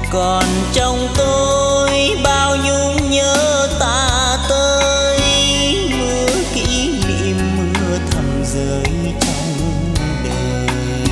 Còn trong tôi bao nhung nhớ ta tới, mưa kỷ niệm mưa thầm rơi trong đời.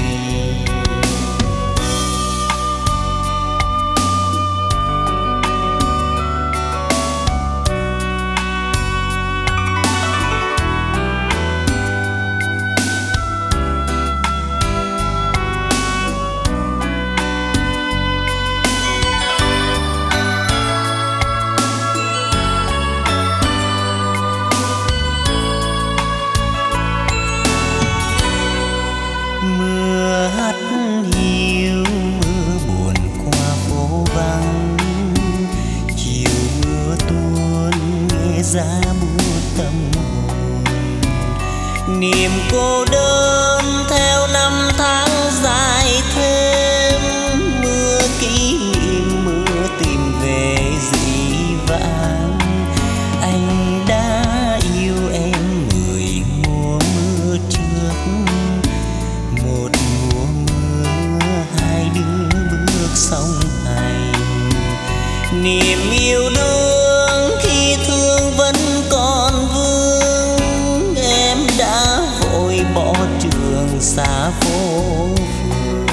Mưa hắt hiu mưa buồn qua phố vắng, chiều mưa tuôn nghe giá buốt tâm hồn. Niềm cô đơn theo năm tháng dài thêm, mưa kỷ niệm mưa tìm về dĩ vãng. Anh đã yêu em 10 mùa mưa trước, một mùa mưa hai đứa bước song hành. Niềm yêu đương khi thương vẫn còn vương, em đã vội bỏ trường xa phố phường.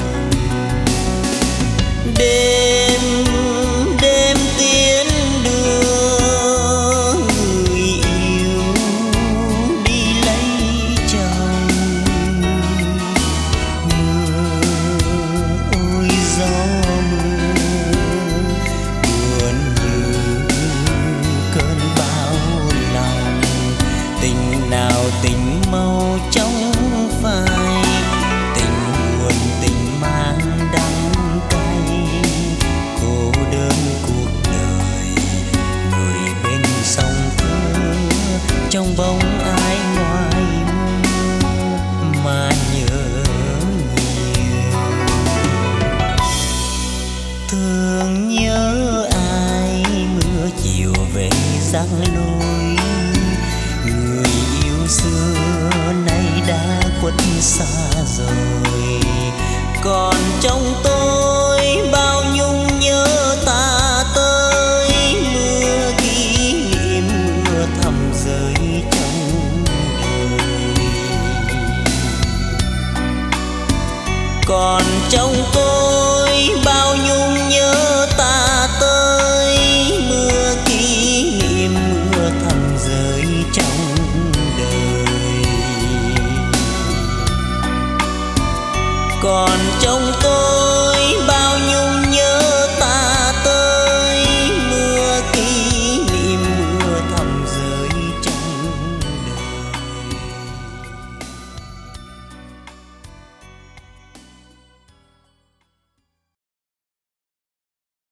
Đêm đêm tiến đưa người yêu đi lấy chồng. Ôi gió mưa buồn như cơn bão lòng, tình nào tình mau chóng phai, tình buồn tình mang đắng cay. Cô đơn cuộc đời người bên sông thơ, trong bóng ai ngoài mưa mà nhớ nhiều. Thương nhớ ai mưa chiều về giăng lối, người yêu xưa nay đã khuất xa rồi. Còn trong tôi bao nhung nhớ ta tới, mưa kỷ niệm mưa thầm rơi trong đời. Còn trong tôi bao nhung nhớ ta tới, mưa kỷ niệm mưa thầm rơi trong đời. Còn trong